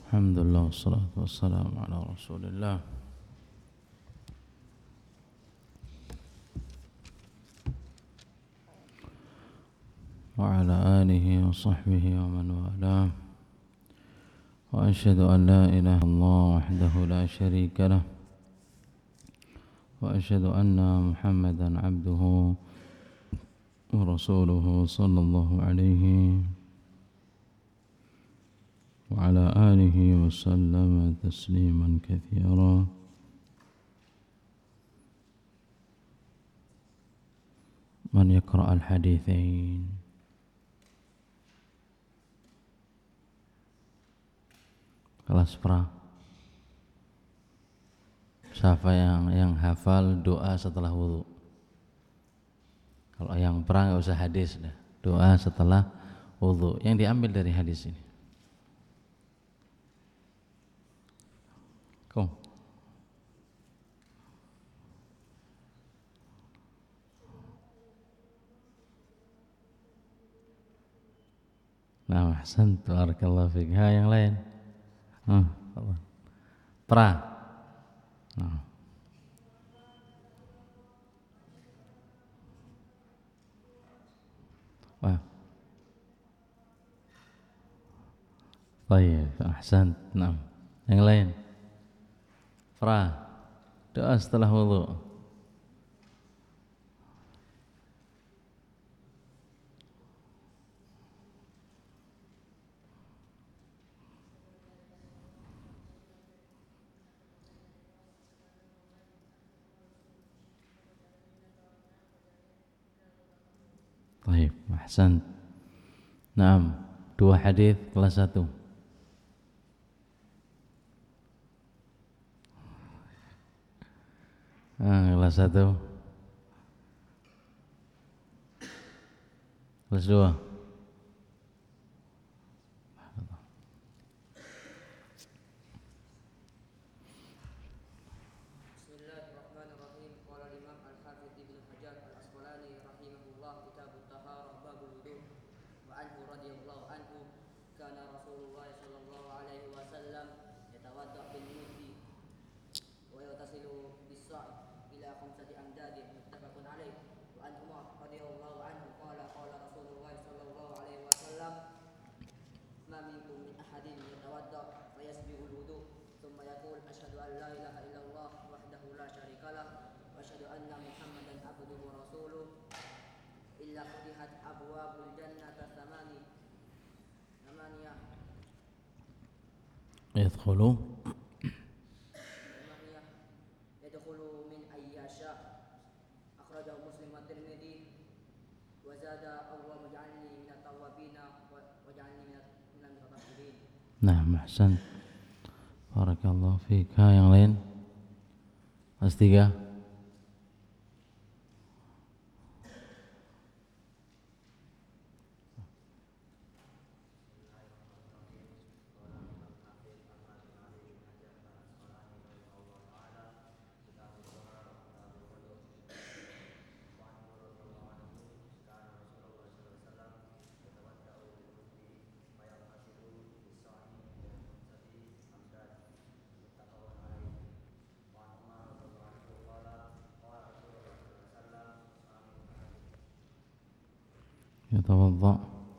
Alhamdulillah wassalatu wassalamu ala Rasulillah wa ala alihi wa sahbihi wa man walah. Wa asyhadu an la ilaha illallah wahdahu la syarika lah wa asyhadu anna Muhammadan abduhu wa rasuluhu sallallahu alaihi wa ala alihi wa sallama tasliman katsira. Man yaqra' al-haditsain. Kelas pra. Siapa yang hafal doa setelah wudu? Kalau yang pra enggak usah hadis dah. Doa setelah wudu yang diambil dari hadis ini. Kom. Nah, ahsan, barakallahu fiik. Yang lain. Pra. Wah. Baik, ahsan. Nah, yang lain. Pra. Doa setelah wudu. Baik, ahsan. Naam, 2 hadis kelas 1. Kelas 1. Kelas 2. Bismillahirrahmanirrahim. Qala Imam Al-Hafidz Ibnu Hajar Al-Asqalani rahimahullah kitab at-taharah babul wudu wa anhu radhiyallahu anhu kana Rasulullah sallallahu alaihi wasallam yatawadda bil muddi wa yaghtasilu bis-sa'i ila khamsati amdadin muttafaqun alaih wa an Umar radhiyallahu anhu qala Rasulullah sallallahu alaihi wasallam ma minkum min ahadin yatawadda fa yasbighul wudu thumma yaqul asyhadu an la ilaha illallah wahdahu la syarikalah wa asyhadu anna Muhammadan abduhu wa rasuluh illa futihat abwabul jannati thamaniyah yadkhulu min ayyasha akhrajahu Muslim wa Tirmidzi wa zada Allah waj'alni minat tawwabina waj'alni minal mutatahhirin. Nah, ahsan. Barakallahu fiik. Yang lain? Kelas 3. Yatawadda.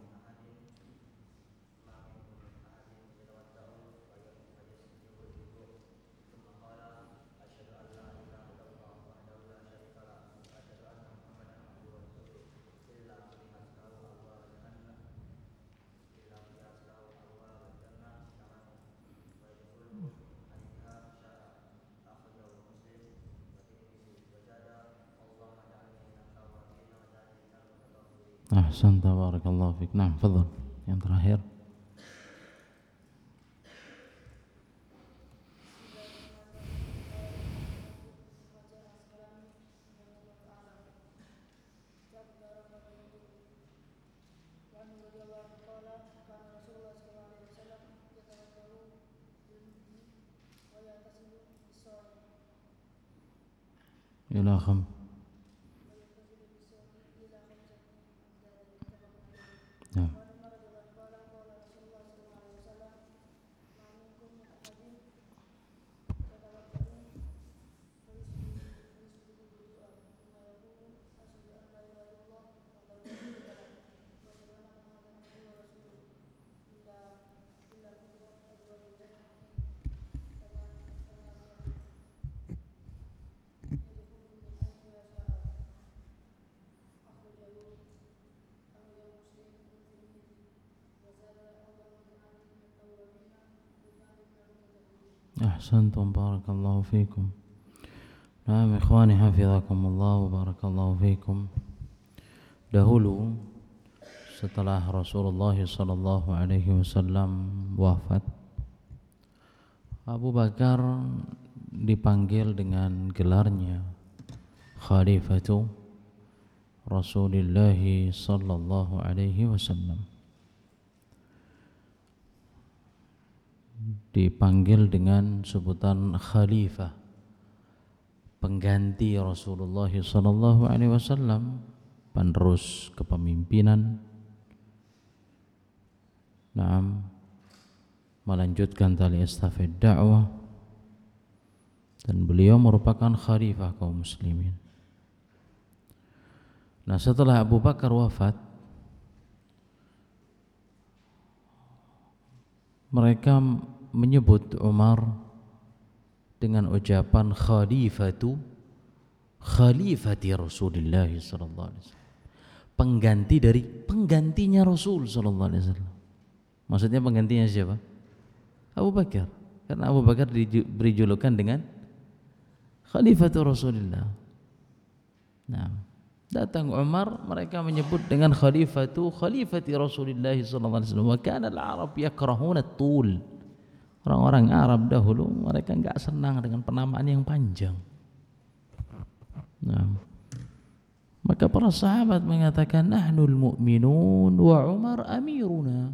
Ahsan, barakallahu fiik. Nah, fadhal. Yang terakhir. Ila kham. Ya. أحسنتم بارك الله فيكم. Nah, ikhwani hafizakumullah wa barakallahu fikum. Dahulu setelah Rasulullah sallallahu alaihi wasallam wafat, Abu Bakar dipanggil dengan gelarnya Khalifatu Rasulullah sallallahu alaihi wasallam. Dipanggil dengan sebutan khalifah, pengganti Rasulullah sallallahu alaihi wasallam, penerus kepemimpinan, melanjutkan tali estafet dakwah, dan beliau merupakan khalifah kaum muslimin. Nah, setelah Abu Bakar wafat, mereka menyebut Umar dengan ucapan khalifati Rasulullah sallallahu alaihi wasallam, pengganti dari penggantinya Rasul sallallahu alaihi wasallam. Maksudnya penggantinya siapa? Abu Bakar. Karena Abu Bakar diberi julukan dengan khalifatu Rasulullah. Nah, datang Umar, mereka menyebut dengan khalifati Rasulullah sallallahu alaihi wasallam. Wa kana al-Arab yakrahuna at-tul. Orang-orang Arab dahulu mereka enggak senang dengan penamaan yang panjang. Nah, maka para sahabat mengatakan nahnul mu'minun wa Umar amiruna.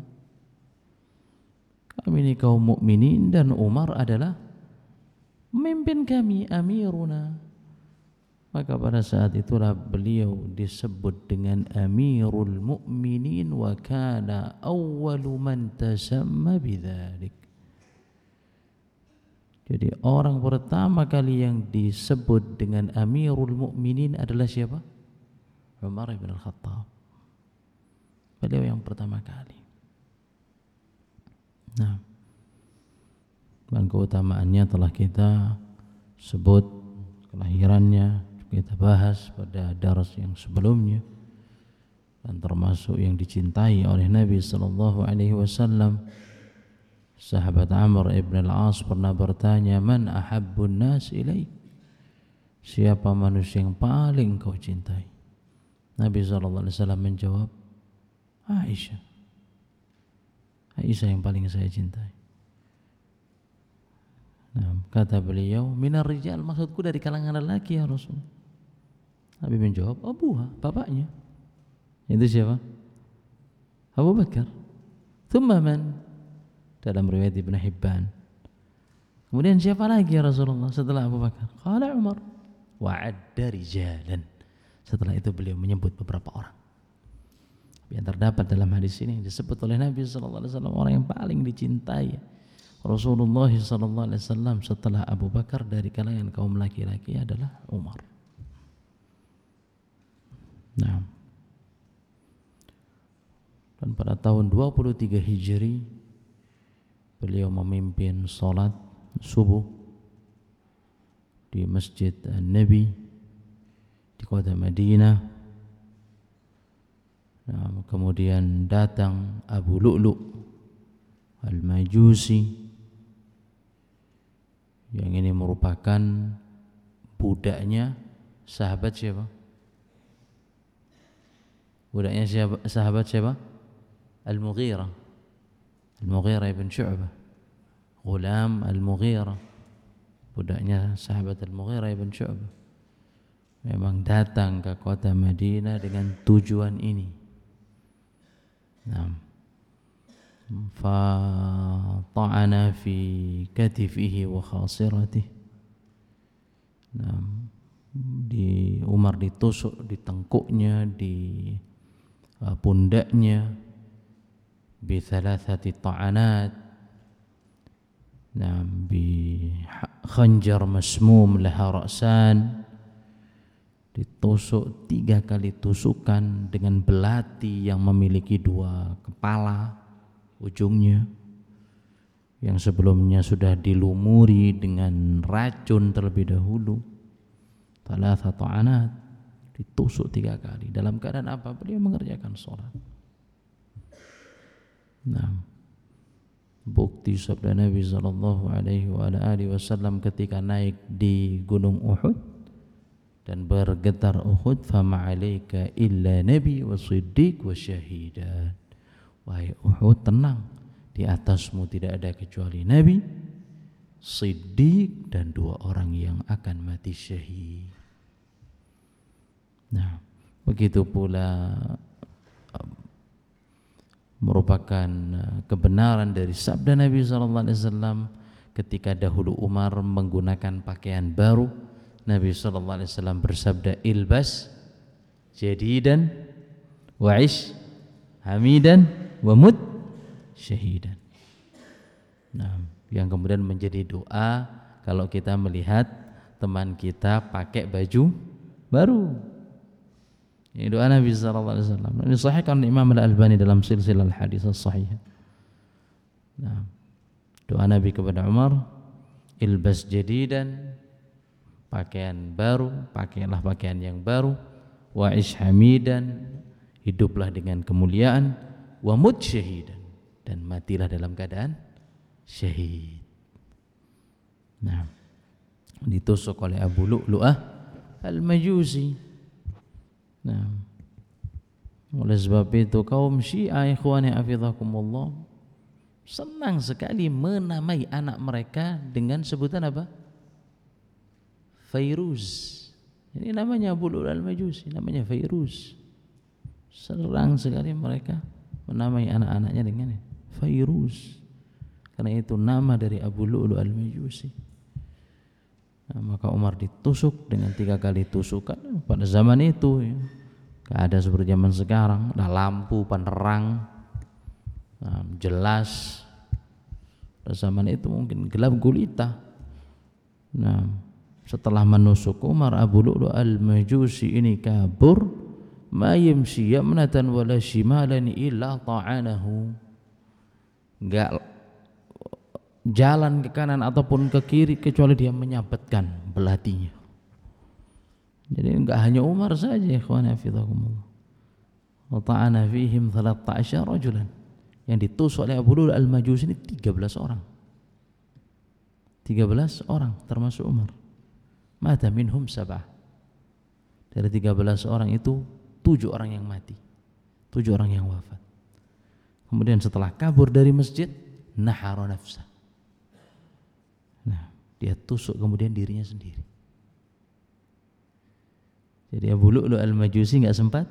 Kami ini kaum mukminin dan Umar adalah pemimpin kami, amiruna. Maka pada saat itulah beliau disebut dengan Amirul Mu'minin wa kana awwalu man tasamma bidzalik. Jadi orang pertama kali yang disebut dengan Amirul Mu'minin adalah siapa? Umar bin Al-Khattab. Beliau yang pertama kali. Nah, dan keutamaannya telah kita sebut, kelahirannya kita bahas pada daras yang sebelumnya, dan termasuk yang dicintai oleh Nabi sallallahu alaihi wasallam. Sahabat Amr ibn al-As pernah bertanya, "Man ahabbun nas ilaik?" Siapa manusia yang paling kau cintai? Nabi sallallahu alaihi wasallam menjawab, Aisyah. Aisyah yang paling saya cintai. Nah, kata beliau, minar rijal, maksudku dari kalangan lelaki ya Rasul. Nabi menjawab, abuha, bapaknya. Itu siapa? Abu Bakar. Thumma man? Dalam riwayat Ibn Hibban. Kemudian siapa lagi ya Rasulullah setelah Abu Bakar? Qala Umar. Wa'adda rijalan. Setelah itu beliau menyebut beberapa orang. Yang terdapat dalam hadis ini disebut oleh Nabi sallallahu alaihi wasallam orang yang paling dicintai Rasulullah sallallahu alaihi wasallam setelah Abu Bakar dari kalangan kaum laki-laki adalah Umar. Nah, dan pada tahun 23 Hijri beliau memimpin salat subuh di Masjid An-Nabi di kota Madinah. Nah, kemudian datang Abu Lu'lu' Al-Majusi, yang ini merupakan budaknya sahabat siapa? Budaknya siapa? Sahabat siapa? Al-Mughirah ibn Syu'bah, Ghulam Al-Mughirah, budaknya sahabat Al-Mughirah ibn Syu'bah. Memang datang ke kota Madinah dengan tujuan ini. Nah, fata'ana fi katifihi wa khasiratihi. Nah, Umar ditusuk di tengkuknya, di pundaknya, bi thalathati ta'anat. Nah, bi khanjar masmum laha ra'san. Ditusuk 3 kali tusukan dengan belati yang memiliki 2 kepala ujungnya, yang sebelumnya sudah dilumuri dengan racun terlebih dahulu. Thalathatu anat, ditusuk 3 kali. Dalam keadaan apa? Beliau mengerjakan sholat. Nah, bukti sabda Nabi sallallahu alaihi wasallam ketika naik di gunung Uhud dan bergetar Uhud, fama 'alaika illa nabi wa siddiq wa syahidan. Wahai Uhud, tenang, di atasmu tidak ada kecuali nabi, siddiq, dan 2 orang yang akan mati syahid. Nah, begitu pula merupakan kebenaran dari sabda Nabi sallallahu alaihi wasallam ketika dahulu Umar menggunakan pakaian baru, Nabi sallallahu alaihi wasallam bersabda, ilbas jadidan wa ish hamidan wa mut syahidan. Nah, yang kemudian menjadi doa kalau kita melihat teman kita pakai baju baru. Ini doa Nabi sallallahu alaihi wasallam. Ini sahihkan Imam Al-Albani dalam silsilah hadis as-sahih. Nah, doa Nabi kepada Umar, ilbas jadidan, pakaian baru, pakailah pakaian yang baru, wa ish hamidan, hiduplah dengan kemuliaan, wa mut syahidan, dan matilah dalam keadaan syahid. Nah, ditusuk oleh Abu Lu'lu'ah Al-Majusi. Nah, oleh sebab itu kaum Syiah, ikhwani hafizakumullah, senang sekali menamai anak mereka dengan sebutan apa? Fairuz. Ini namanya Abu Lu'lu'ah Al-Majusi, namanya Fairuz. Senang sekali mereka menamai anak-anaknya dengan Fairuz, karena itu nama dari Abu Lu'lu'ah Al-Majusi. Nah, maka Umar ditusuk dengan 3 kali tusukan. Pada zaman itu ya, gak ada seperti zaman sekarang, ada lampu penerang, jelas. Pada zaman itu mungkin gelap gulita. Nah, setelah menusuk Umar, Abu Lu'lu'ah Al-Majusi ini kabur, ma yamshi yamnatan wala shimalan illa ta'anahu. Enggak jalan ke kanan ataupun ke kiri kecuali dia menyabetkan belatinya. Jadi enggak hanya Umar saja, ikhwan hafizakumullah. Wa ta'ana fihim 13 rajulan. Yang ditusuk oleh Abu Lu'lu'ah Al-Majusi ini 13 orang. 13 orang termasuk Umar. Mata minhum 7. Dari 13 orang itu 7 orang yang mati, 7 orang yang wafat. Kemudian setelah kabur dari masjid, nahara nafsah. Nah, dia tusuk kemudian dirinya sendiri. Jadi Abu Lu'lu'ah Al-Majusi enggak sempat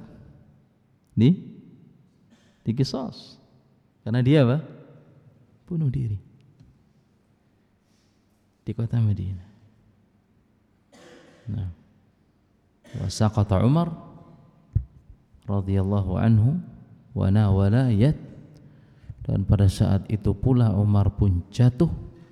diqisas karena dia apa? Bunuh diri di kota Madinah. Nah, wa saqata Umar radhiyallahu anhu wa nawala yad, dan pada saat itu pula Umar pun jatuh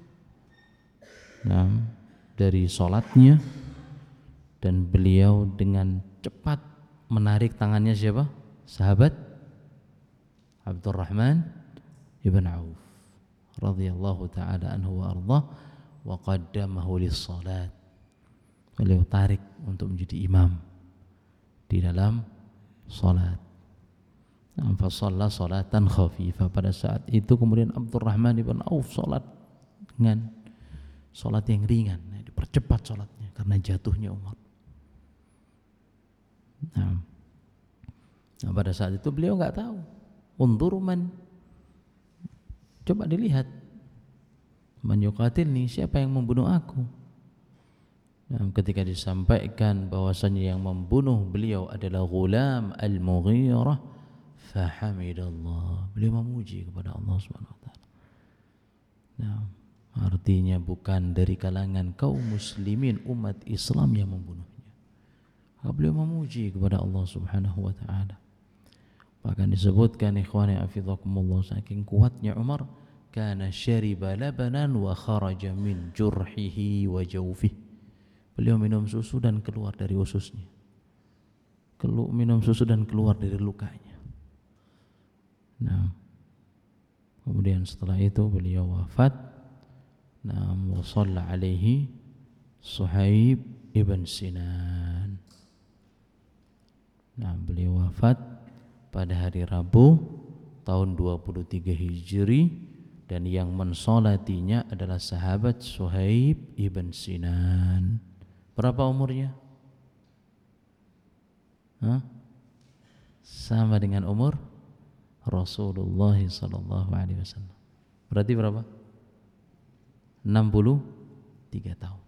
dari sholatnya, dan beliau dengan cepat menarik tangannya siapa? Sahabat Abdurrahman ibn Auf radhiyallahu ta'ala anhu wa ardhah, wa qaddamahu lis-salat. Beliau tarik untuk menjadi imam di dalam salat. Fa shalla salatan khafifah. Pada saat itu kemudian Abdurrahman ibn Auf salat dengan salat yang ringan, dipercepat salatnya karena jatuhnya Umar. Nah, pada saat itu beliau enggak tahu. Unzur man, coba dilihat, man yuqatilni, siapa yang membunuh aku. Nah, ketika disampaikan bahwasanya yang membunuh beliau adalah Ghulam Al-Mughirah, fahamidallah, beliau memuji kepada Allah Subhanahu wa taala. Nah, artinya bukan dari kalangan kaum muslimin umat Islam yang membunuhnya. Beliau memuji kepada Allah Subhanahu wa taala. Bahkan disebutkan, ikhwani hafizakumullah, saking kuatnya Umar, kana syariba labanan wa kharaja min jurhihi wa jawfihi. Beliau minum susu dan keluar dari ususnya. Minum susu dan keluar dari lukanya. Nah, kemudian setelah itu beliau wafat. Nah, wa shalla alaihi Suhaib ibn Sinan. Nah, beliau wafat pada hari Rabu tahun 23 Hijri dan yang mensolatinya adalah sahabat Suhaib ibn Sinan. Berapa umurnya? Sama dengan umur Rasulullah sallallahu alaihi wasallam. Berarti berapa? 63 tahun.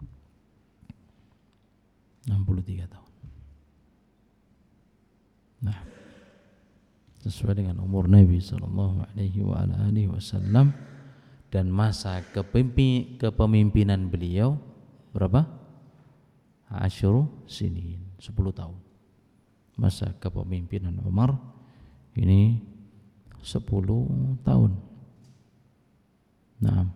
63 tahun. Nah, sesuai dengan umur Nabi sallallahu alaihi wa ala alihi wasallam dan masa kepemimpinan beliau berapa? Asyru sinin, 10 tahun. Masa kepemimpinan Umar ini 10 tahun. Nah,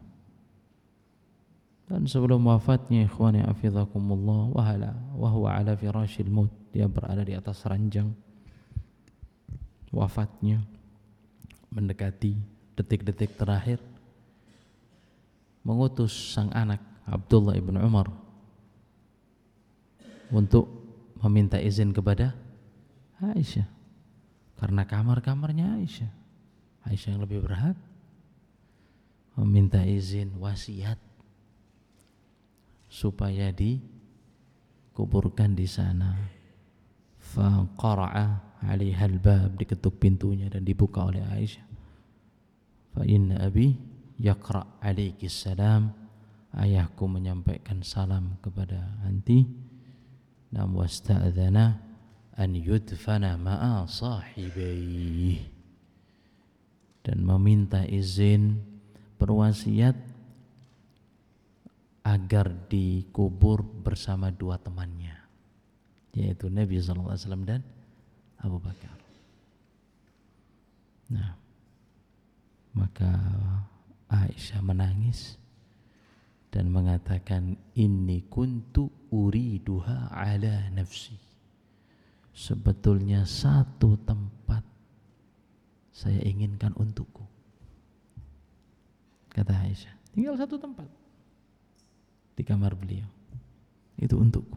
dan sebelum wafatnya ikhwani hafizakumullah wa huwa ala firashil maut, dia berada di atas ranjang wafatnya, mendekati detik-detik terakhir, mengutus sang anak Abdullah ibn Umar untuk meminta izin kepada Aisyah, karena kamar-kamarnya Aisyah yang lebih berhak, meminta izin wasiat supaya dikuburkan di sana. Faqara'a 'alaiha al-bab, diketuk pintunya dan dibuka oleh Aisyah. Fa inna abi yaqra' 'alaiki salam, ayahku menyampaikan salam kepada anti. Nam wasta'dzana an yudfana ma'a sahibihi, dan meminta izin berwasiat agar dikubur bersama dua temannya, yaitu Nabi sallallahu alaihi wasallam dan Abu Bakar. Nah, maka Aisyah menangis dan mengatakan, inni kuntu uriduha ala nafsi, sebetulnya satu tempat saya inginkan untukku. Kata Aisyah, tinggal satu tempat di kamar beliau, itu untukku.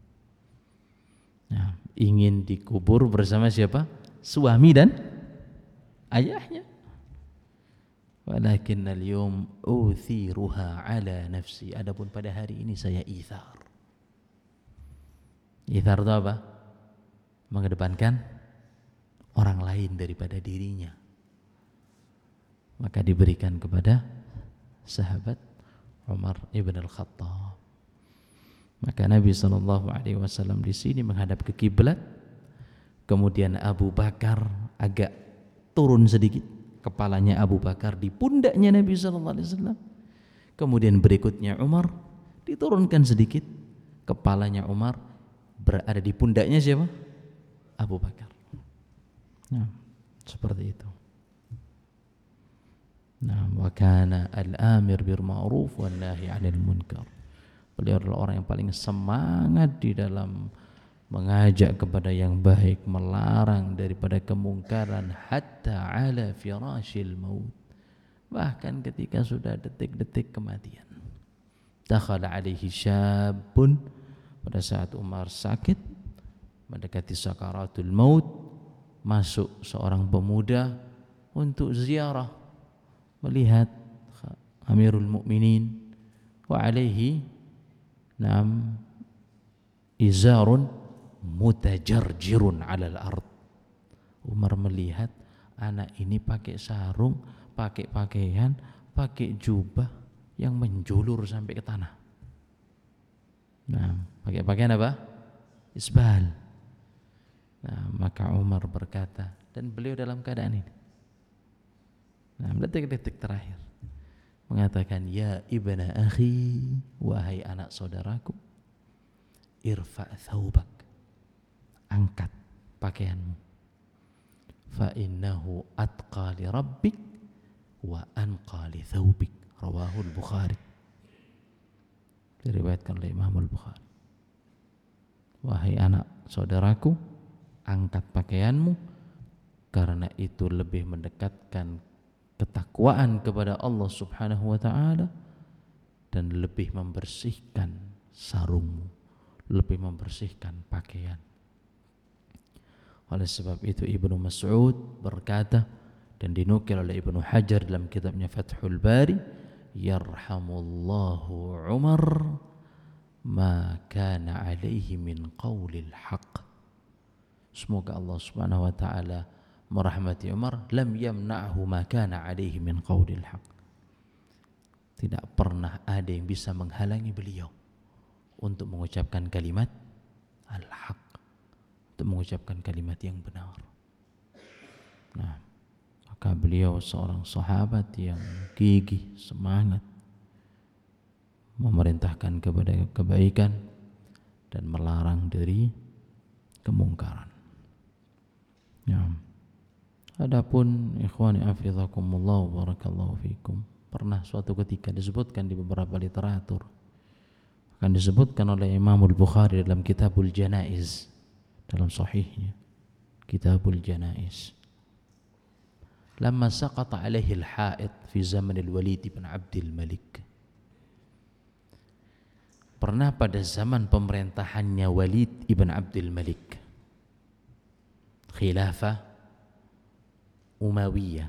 Nah, ingin dikubur bersama siapa? Suami dan ayahnya. Walakin al-yawm uthiruha ala nafsi, adapun pada hari ini saya ithar. Ithar itu apa? Mengedepankan orang lain daripada dirinya. Maka diberikan kepada sahabat Umar ibn al-Khattab. Maka Nabi SAW di sini menghadap ke kiblat. Kemudian Abu Bakar agak turun sedikit, kepalanya Abu Bakar di pundaknya Nabi SAW. Kemudian berikutnya Umar, diturunkan sedikit, kepalanya Umar berada di pundaknya siapa? Abu Bakar. Nah, seperti itu. Nah, wa kana al-amir bil ma'ruf wan nahi 'anil munkar. Beliau adalah orang yang paling semangat di dalam mengajak kepada yang baik, melarang daripada kemungkaran, hatta ala firashil maut, bahkan ketika sudah detik-detik kematian. Dakhala alaihi syabun, pada saat Umar sakit mendekati sakaratul maut, masuk seorang pemuda untuk ziarah, melihat Amirul Mukminin, wa alaihi izarun mutajarjirun 'alal ard. Umar melihat anak ini pakai sarung, pakai pakaian, pakai jubah yang menjulur sampai ke tanah. Nah, pakai pakaian apa? Isbal. Nah, maka Umar berkata, dan beliau dalam keadaan ini, nah, detik-detik terakhir mengatakan, ya ibna akhi, wahai anak saudaraku, irfa' thawbak, angkat pakaianmu, fa innahu atqa li rabbik wa anqa li thawbik, rawahul Bukhari, diriwayatkan oleh Imam Al-Bukhari. Wahai anak saudaraku, angkat pakaianmu, karena itu lebih mendekatkan ketakwaan kepada Allah Subhanahu wa ta'ala dan lebih membersihkan sarungmu, lebih membersihkan pakaian. Oleh sebab itu Ibnu Mas'ud berkata, Dan dinukil oleh Ibnu Hajar dalam kitabnya Fathul Bari, yarhamullahu Umar ma kana alaihi min qaulil haq. Semoga Allah Subhanahu wa taala merahmati Umar, lam yamna'hu ma kana alaihi min qaulil haq. Tidak pernah ada yang bisa menghalangi beliau untuk mengucapkan kalimat al-haq, untuk mengucapkan kalimat yang benar. Nah, maka beliau seorang sahabat yang gigih, semangat memerintahkan kepada kebaikan dan melarang dari kemungkaran. Ya. Adapun ikhwani hafizakumullah wa barakallahu fikum, pernah suatu ketika disebutkan di beberapa literatur, akan disebutkan oleh Imamul Bukhari dalam Kitabul Janaiz, dalam sahihnya Kitabul Janaiz, lamma saqata alaihi al-ha'id fi zaman al-Walid bin Abdul Malik. Pernah pada zaman pemerintahannya Walid ibn Abdul Malik, khilafah Umayyah,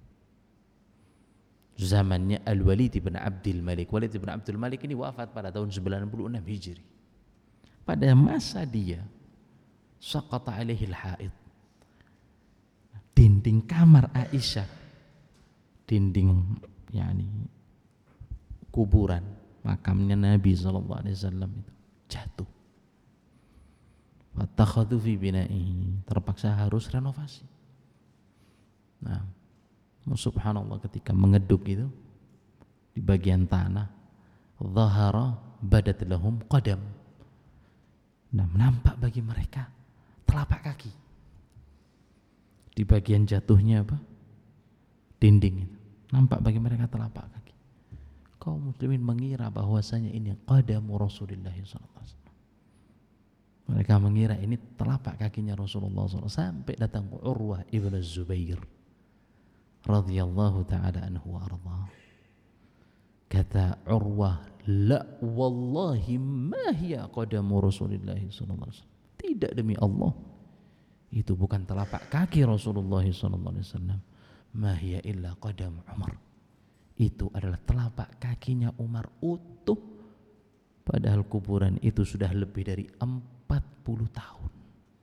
zamannya Al-Walid ibn Abdul Malik. Walid ibn Abdul Malik ini wafat pada tahun 96 Hijri. Pada masa dia, saqata alaihi al-ha'id, dinding kamar Aisyah, dinding yakni kuburan makamnya Nabi sallallahu alaihi wasallam itu jatuh. Fatakhadhu fi bina'ihi, terpaksa harus renovasi. Nah, subhanallah, ketika mengeduk itu di bagian tanah, dhahara badat lahum qadam. Nah, nampak bagi mereka telapak kaki. Di bagian jatuhnya apa? Dinding itu. Nampak bagi mereka telapak kaki. Kaum muslimin mengira bahwasanya ini qadamu Rasulullah SAW. Mereka mengira ini telapak kakinya Rasulullah SAW. Sampai datang Urwah ibn Zubair radhiyallahu ta'ala anhu wa arda. Kata Urwah, la wallahi ma hiya qadamu Rasulullah SAW. Tidak, demi Allah, itu bukan telapak kaki Rasulullah SAW. Ma hiya illa qadam Umar. Itu adalah telapak kakinya Umar utuh. Padahal kuburan itu sudah lebih dari 40 tahun.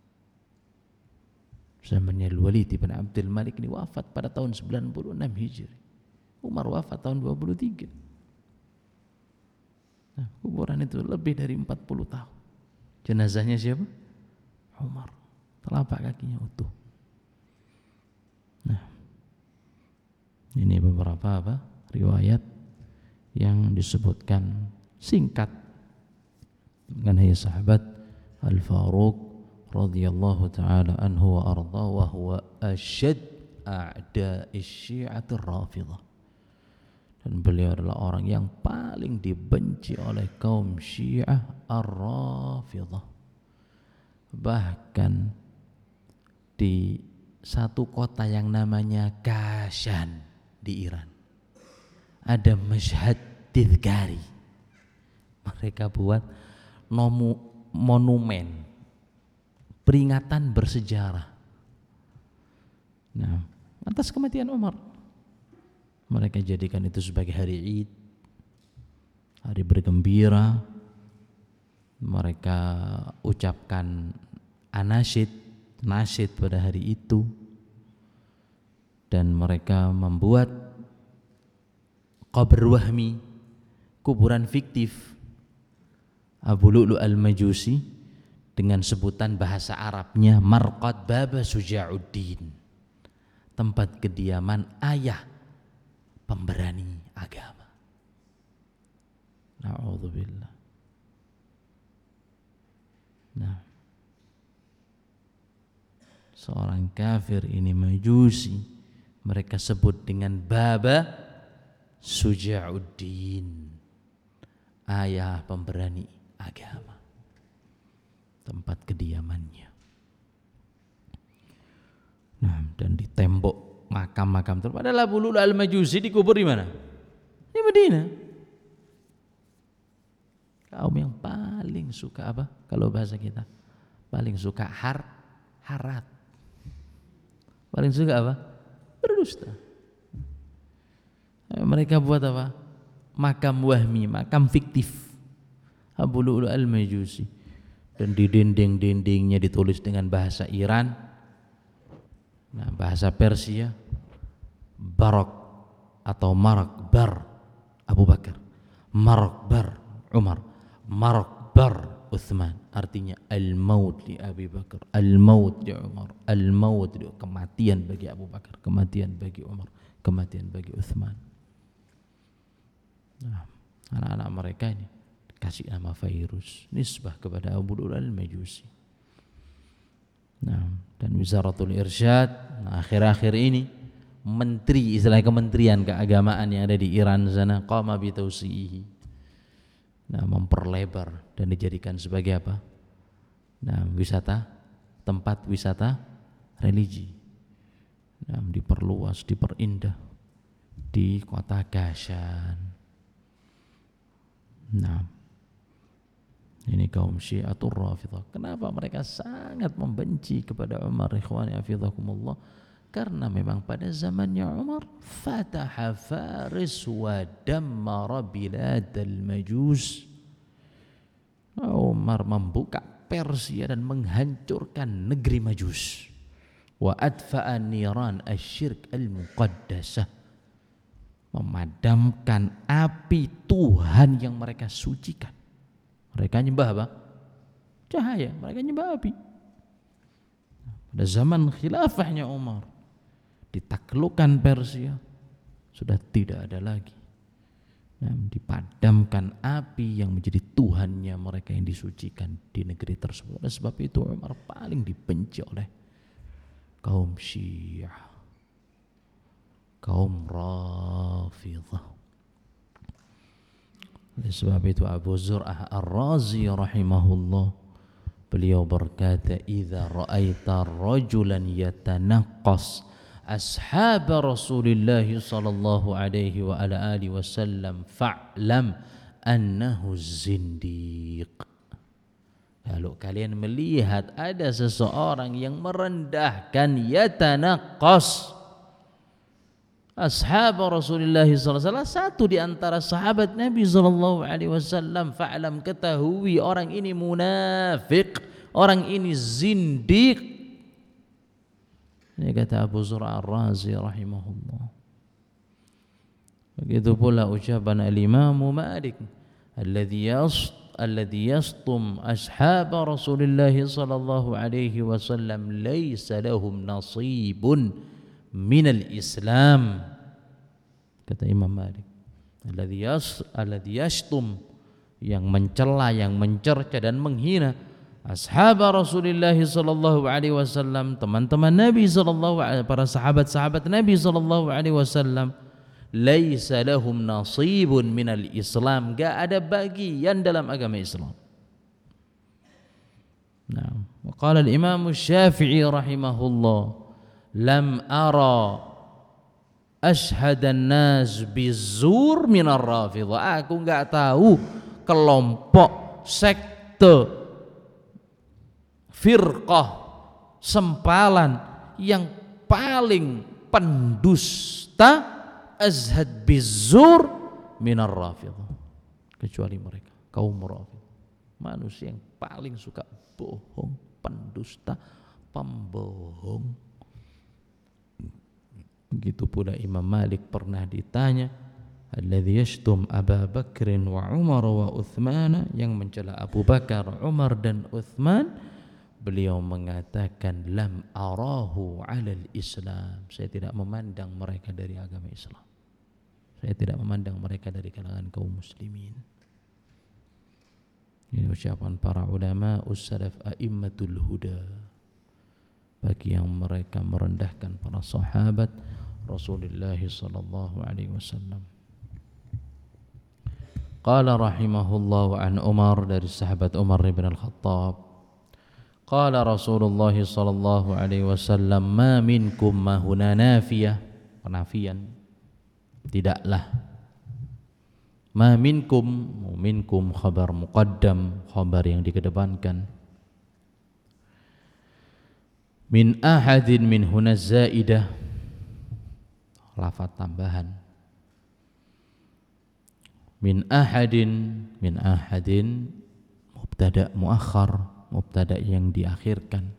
Zamannya Al-Walid bin Abdul Malik ini wafat pada tahun 96 Hijri. Umar wafat tahun 23. Nah, kuburan itu lebih dari 40 tahun. Jenazahnya siapa? Umar. Telapak kakinya utuh. Nah, ini beberapa riwayat yang disebutkan singkat mengenai sahabat Al-Faruq radhiyallahu taala anhu wa arda, wa huwa asyad a'da'i syi'ati Rafidhah. Dan beliau adalah orang yang paling dibenci oleh kaum Syiah Ar-Rafidhah. Bahkan di satu kota yang namanya Kashan di Iran ada Mashhad Tizkari. Mereka buat monumen peringatan bersejarah. Nah, atas kematian Umar, mereka jadikan itu sebagai hari Id, hari bergembira. Mereka ucapkan nasyid pada hari itu, dan mereka membuat qabr wahmi, kuburan fiktif Abu Lu'lu' al-Majusi dengan sebutan bahasa Arabnya Marqad Baba Suja'uddin, tempat kediaman ayah pemberani agama. Na'udzubillah. Nah, seorang kafir ini Majusi, mereka sebut dengan Baba Suja'uddin, ayah pemberani agama, tempat kediamannya. Nah, dan di tembok makam-makam itu padahal Abu Lu'lu' al-Majusi dikubur di mana? Di Madinah. Kaum yang paling suka apa? Kalau bahasa kita, paling suka harat. Paling suka apa? berdusta. Mereka buat apa? Makam wahmi, makam fiktif. Abu Lu'lu' al-Majusi. Dan di dinding-dindingnya ditulis dengan bahasa Iran, nah, bahasa Persia, Barak atau Marakbar Abu Bakar, Marakbar Umar, Marakbar Uthman. Artinya al-maut li Abi Bakar, al-maut li Umar, al-maut li, kematian bagi Abu Bakar, kematian bagi Umar, kematian bagi Uthman. Nah, anak-anak mereka ini kasih nama Fairuz, nisbah kepada Abu Lu'lu' al-Majusi. Nah, dan Wizaratul Irsyad, nah, akhir-akhir ini menteri, istilah kementerian keagamaan yang ada di Iran sana, qama bi tausihi. Nah, memperlebar dan dijadikan sebagai apa? Nah, wisata, tempat wisata religi. Nah, diperluas, diperindah di kota Kashan. Nah, ini kaum Syiatur Rafidhah. Kenapa mereka sangat membenci kepada Umar, ikhwani hafizakumullah? Karena memang pada zamannya Umar, fataha Faris wa dammara biladal majus. Umar membuka Persia dan menghancurkan negeri Majus. Wa adfa'a niran asyirk al-muqaddasah. Memadamkan api Tuhan yang mereka sucikan. Mereka nyembah apa? Cahaya, mereka nyembah api. Pada zaman khilafahnya Umar, ditaklukkan Persia, sudah tidak ada lagi. Nah, dipadamkan api yang menjadi Tuhannya mereka yang disucikan di negeri tersebut. Oleh sebab itu Umar paling dibenci oleh kaum Syiah, kaum Rafidhah. Oleh sebab itu Abu Zur'ah Ar-Razi rahimahullah, beliau berkata, "Idza ra'aita rajulan yatanaqqas ashab Rasulullah sallallahu alaihi wa ala alihi wasallam fa'lam annahu zindiq." Kalau kalian melihat ada seseorang yang merendahkan yatanaqqas ashab Rasulullah sallallahu alaihi wasallam, satu di antara sahabat Nabi sallallahu alaihi wasallam, fa'lam, ketahui orang ini munafik, orang ini zindiq. Ini kata Abu Zur'ah Ar-Razi rahimahullah. Begitu pula ucapan al-Imam Malik, alladhi yastum ashab Rasulullah sallallahu alaihi wasallam laysa lahum nasibun minal Islam. Kata Imam Malik, alladhi yashtum, yang mencela, yang mencerca dan menghina ashab Rasulullah sallallahu alaihi wasallam, teman-teman Nabi sallallahu alaihi, para sahabat-sahabat Nabi sallallahu alaihi wasallam, laisa lahum nasibun minal Islam, enggak ada bagian dalam agama Islam. Nah, qala al-Imam Syafi'i rahimahullah, lam ara ashhadan nas bizur minar Rafidhah. Aku enggak tahu kelompok, sekte, firqah, sempalan yang paling pendusta azhad bizur minar Rafidhah, kecuali mereka, kaum Rafidhah. Manusia yang paling suka bohong, pendusta, pembohong. Begitu pula Imam Malik pernah ditanya, alladhi yashtum Abu Bakr wa Umar wa Uthman, yang mencela Abu Bakar, Umar dan Uthman, beliau mengatakan, lam arahu 'alal Islam, saya tidak memandang mereka dari agama Islam, saya tidak memandang mereka dari kalangan kaum muslimin. Ini ucapan para ulama us-salaf a'immatul huda, bagi yang mereka merendahkan para sahabat Rasulullah sallallahu alaihi wasallam. Qala rahimahullah an Umar, dari sahabat Umar bin Al-Khattab, qala Rasulullah sallallahu alaihi wasallam, ma minkum ma huna nafiyah, penafian, tidaklah, ma minkum, minkum khabar muqaddam, khabar yang dikedepankan, min ahadin min huna zaidah, lafaz tambahan. Min ahadin mubtada muakhar, mubtada yang diakhirkan.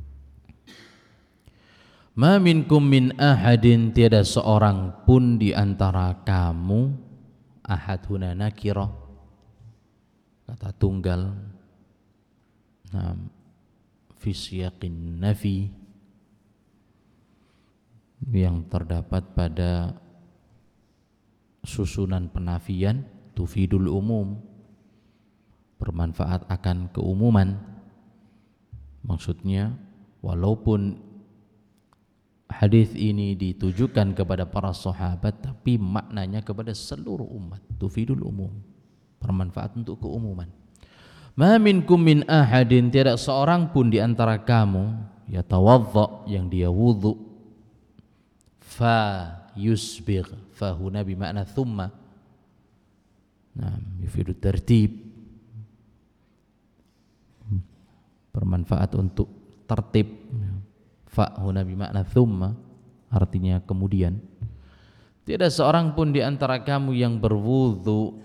Ma minkum min ahadin, tiada seorang pun di antara kamu, ahad huna nakirah, kata tunggal, fi siyaqin nafi, yang terdapat pada susunan penafian, tufidul umum, bermanfaat akan keumuman. Maksudnya walaupun hadis ini ditujukan kepada para sahabat, tapi maknanya kepada seluruh umat, tufidul umum, bermanfaat untuk keumuman. Ma minkum min ahadin, tiada seorang pun di antara kamu, yatawadda, yang dia wudu, fa yusbigh, fa huna bimakna thumma, yufidu tertib, bermanfaat untuk tertib. Fa huna bimakna thumma, artinya kemudian. Tiada seorang pun di antara kamu yang berwudu,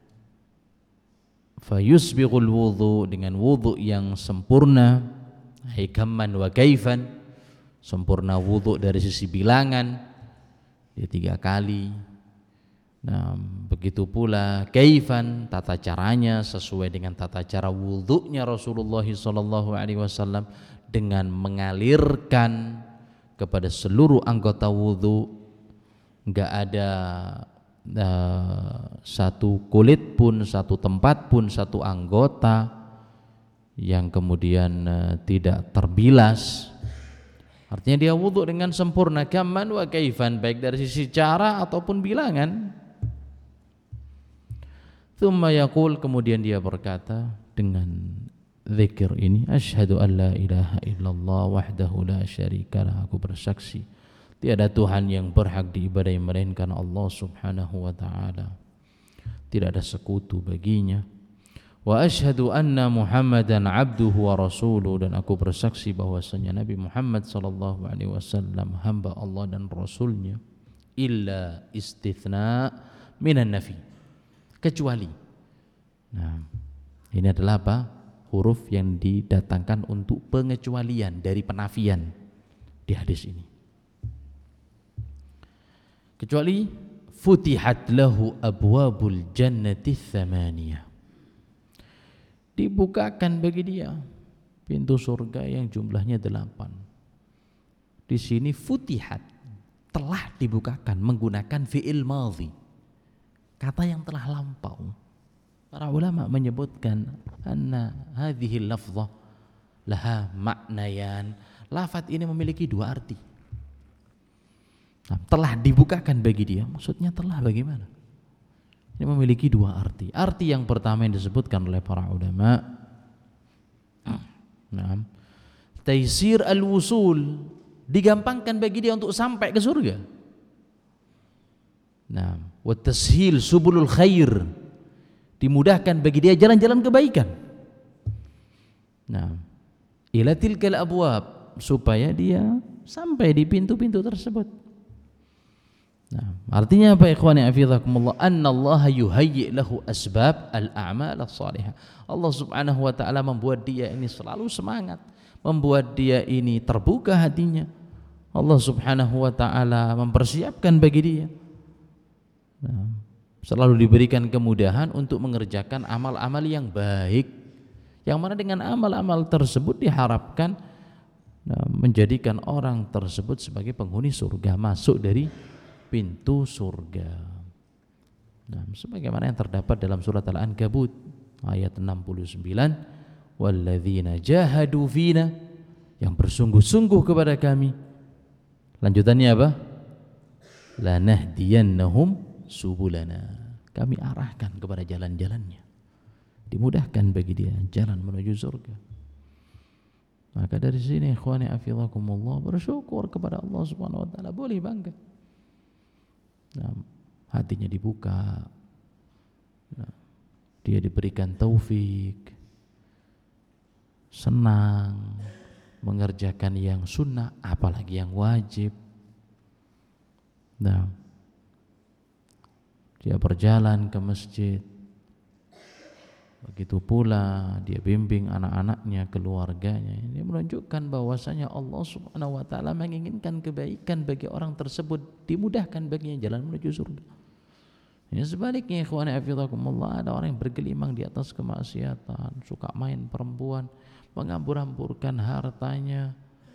fa yusbighul wudu, dengan wudu yang sempurna, hikaman wa kaifan, sempurna wudu dari sisi bilangan, dia 3 kali. Begitu pula kaifan, tata caranya sesuai dengan tata cara wudunya Rasulullah SAW, dengan mengalirkan kepada seluruh anggota wudu, enggak ada satu kulit pun, satu tempat pun, satu anggota yang kemudian tidak terbilas. Artinya dia wudu dengan sempurna, kaman wa kaifan, baik dari sisi cara ataupun bilangan. Tsumma yaqul, kemudian dia berkata dengan zikir ini, asyhadu an la ilaha illallah wahdahu la syarikalah, aku bersaksi tiada Tuhan yang berhak diibadahi melainkan Allah subhanahu wa ta'ala, tidak ada sekutu baginya. Wa asyhadu anna Muhammadan abduhu wa rasuluh, dan aku bersaksi bahwasanya Nabi Muhammad sallallahu alaihi wasallam hamba Allah dan rasulnya. Illa istithna minan nafi, kecuali. Nah, ini adalah apa? Huruf yang didatangkan untuk pengecualian dari penafian di hadis ini. Kecuali futihat lahu abwabul jannati tsamaniyah, dibukakan bagi dia pintu surga yang jumlahnya 8. Di sini futihat, telah dibukakan, menggunakan fi'il madhi, kata yang telah lampau. Para ulama menyebutkan anna hadhihi lafzah laha maknayan, lafaz ini memiliki 2 arti. Telah dibukakan bagi dia, maksudnya telah bagaimana? Ini memiliki 2 arti. Arti yang pertama yang disebutkan oleh para ulama, taisir al-wusul, digampangkan bagi dia untuk sampai ke surga. Wa tashil subulul khair, dimudahkan bagi dia jalan-jalan kebaikan. Ila tilkal abwab, supaya dia sampai di pintu-pintu tersebut. Artinya apa ikhwani hafizakumullah? Annallaha yuhayyi lahu asbab al-a'mal as-salihah. Allah subhanahu wa ta'ala membuat dia ini selalu semangat, membuat dia ini terbuka hatinya. Allah subhanahu wa ta'ala mempersiapkan bagi dia, selalu diberikan kemudahan untuk mengerjakan amal-amal yang baik, yang mana dengan amal-amal tersebut diharapkan menjadikan orang tersebut sebagai penghuni surga, masuk dari pintu surga. Sebagaimana yang terdapat dalam surat Al-Ankabut ayat 69, walladzina jahadu fina, yang bersungguh-sungguh kepada kami. Lanjutannya apa? Lanahdiyannahum subulana, kami arahkan kepada jalan-jalannya, dimudahkan bagi dia jalan menuju surga. Maka dari sini ikhwani hafizakumullah, bersyukur kepada Allah subhanahu wa ta'ala, boleh bangga. Hatinya dibuka, dia diberikan taufik, senang mengerjakan yang sunnah, apalagi yang wajib. Nah, dia berjalan ke masjid. Begitu pula dia bimbing anak-anaknya, keluarganya. Ini menunjukkan bahwasanya Allah Subhanahu wa taala menginginkan kebaikan bagi orang tersebut, dimudahkan baginya jalan menuju surga. Ini sebaliknya, ikhwani hafizakumullah, ada orang yang bergelimang di atas kemaksiatan, suka main perempuan, mengambur-amburkan hartanya,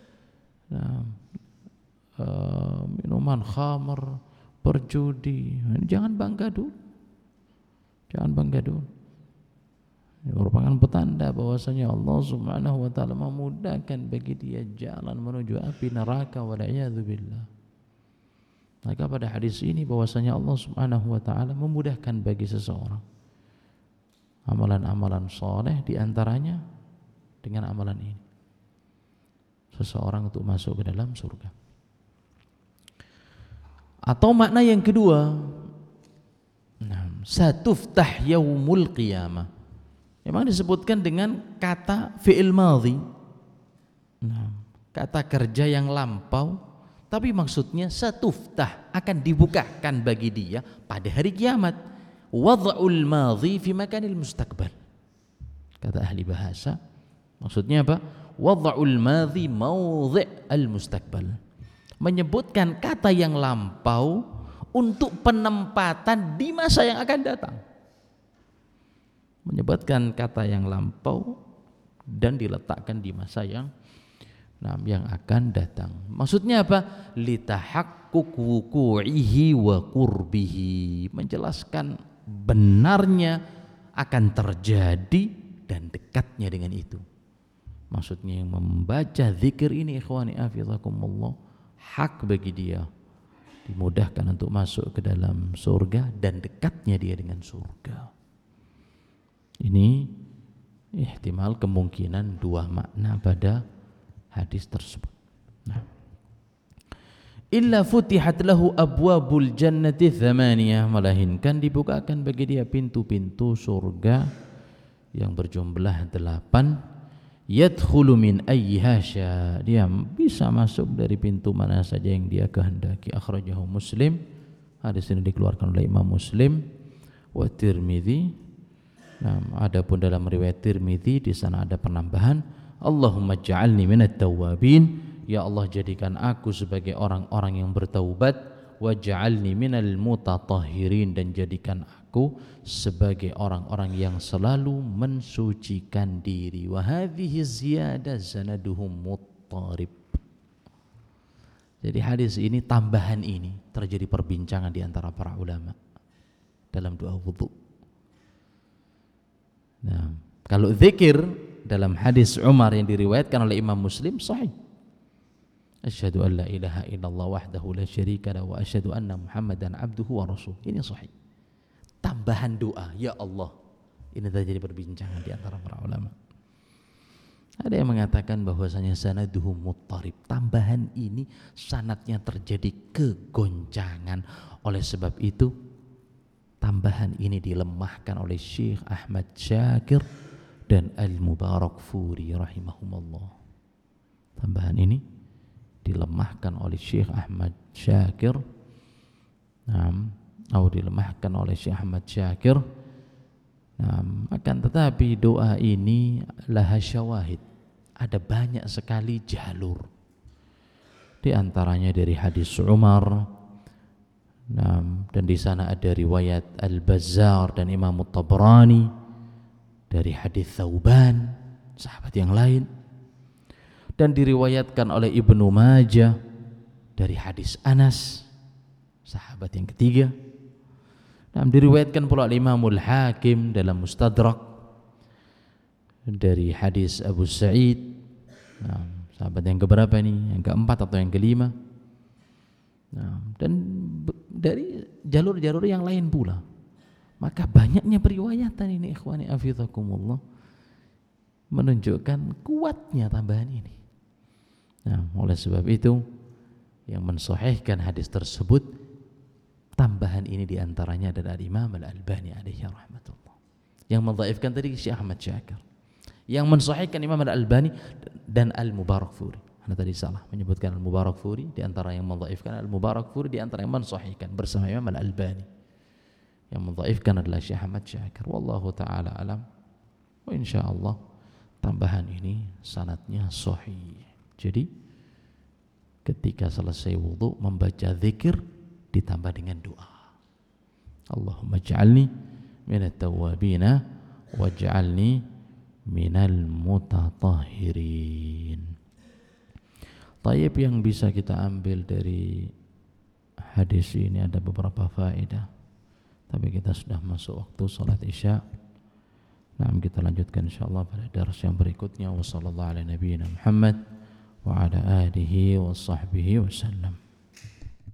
minuman khamr, berjudi. Ini jangan bangga dulu. Jangan bangga dulu. Ini merupakan petanda bahwasanya Allah Subhanahu wa taala memudahkan bagi dia jalan menuju api neraka, wala'iyadzubillah. Maka pada hadis ini bahwasanya Allah Subhanahu wa taala memudahkan bagi seseorang amalan-amalan soleh, di antaranya dengan amalan ini seseorang untuk masuk ke dalam surga. Atau makna yang kedua, satuftah yaumul qiyamah. Memang disebutkan dengan kata fi'il madhi, kata kerja yang lampau, tapi maksudnya satuftah, akan dibukakan bagi dia pada hari kiamat. Wad'ul madhi fi makanil mustaqbal. Kata ahli bahasa, maksudnya apa? Wad'ul madhi mawdhi' al mustaqbal. Menyebutkan kata yang lampau untuk penempatan di masa yang akan datang. Menyebutkan kata yang lampau dan diletakkan di masa yang akan datang. Maksudnya apa? Litahaqquq wuqu'ihi wa qurbihi. Menjelaskan benarnya akan terjadi dan dekatnya dengan itu. Maksudnya yang membaca zikir ini, ikhwani hafizakumullah, hak bagi dia, dimudahkan untuk masuk ke dalam surga dan dekatnya dia dengan surga. Ini ihtimal kemungkinan dua makna pada hadis tersebut. Illa futihat lahu abwabul jannati thamaniyah, melainkan dibukakan bagi dia pintu-pintu surga yang berjumlah 8. Yadkhulu min ayyiha syaa, dia bisa masuk dari pintu mana saja yang dia kehendaki. Akhrajahu Muslim, hadis ini dikeluarkan oleh Imam Muslim wa Tirmidzi. Adapun dalam riwayat Tirmidzi di sana ada penambahan, Allahumma ja'alni minat tawwabin, ya Allah jadikan aku sebagai orang-orang yang bertaubat, wa ja'alni minal mutatahhirin, dan jadikan aku sebagai orang-orang yang selalu mensucikan diri. Wa hadhihi ziyadah sanaduhum muttarib. Jadi hadis ini, tambahan ini terjadi perbincangan di antara para ulama dalam doa wudu. Nah, kalau zikir dalam hadis Umar yang diriwayatkan oleh Imam Muslim sahih. Asyhadu an la ilaha illallah wahdahu la syarika lahu wa asyhadu anna Muhammadan abduhu wa rasuluh. Ini sahih. Tambahan doa, ya Allah. Ini terjadi perbincangan di antara para ulama. Ada yang mengatakan bahwasanya sanaduhu muttarib. Tambahan ini sanadnya terjadi kegoncangan. Oleh sebab itu tambahan ini dilemahkan oleh Syekh Ahmad Syakir dan Al-Mubarakfuri rahimahumullah. Tambahan ini dilemahkan oleh Syekh Ahmad Syakir, atau dilemahkan oleh Syekh Ahmad Syakir. Akan tetapi doa ini laha syawahid, ada banyak sekali jalur. Di antaranya dari hadis Umar. Dan di sana ada riwayat Al-Bazzar dan Imam Tabrani dari hadis Thauban, sahabat yang lain, dan diriwayatkan oleh Ibnu Majah dari hadis Anas, sahabat yang ketiga. Dan diriwayatkan pula oleh Imamul Hakim dalam Mustadrak dari hadis Abu Sa'id, sahabat yang keberapa ini? Yang keempat atau yang kelima? Dan dari jalur-jalur yang lain pula. Maka banyaknya periwayatan ini, ikhwani hafizakumullah, menunjukkan kuatnya tambahan ini. Oleh sebab itu yang mensahihkan hadis tersebut, tambahan ini diantaranya adalah Imam Al-Albani alaihi rahmatullah. Yang mendhaifkan tadi Syekh Ahmad Syakir. Yang mensahihkan Imam Al-Albani dan Al-Mubarakfuri. Karena tadi salah menyebutkan Al-Mubarakfuri di antara yang mendhaifkan, Al-Mubarakfuri di antara yang mensahihkan bersama Imam Al-Albani. Yang mendhaifkan adalah Syekh Ahmad Syakir. Wallahu taala alam. Wa insyaallah tambahan ini sanadnya sahih. Jadi ketika selesai wudu membaca zikir ditambah dengan doa. Allahumma ij'alni minat tawwabina waj'alni minal mutatahhirin. Tayyib, yang bisa kita ambil dari hadis ini ada beberapa faedah. Tapi kita sudah masuk waktu salat Isya. Nah, kita lanjutkan insyaallah pada dars yang berikutnya. Wassallallahu ala nabiyyina Muhammad wa ala alihi wa sahbihi wasallam.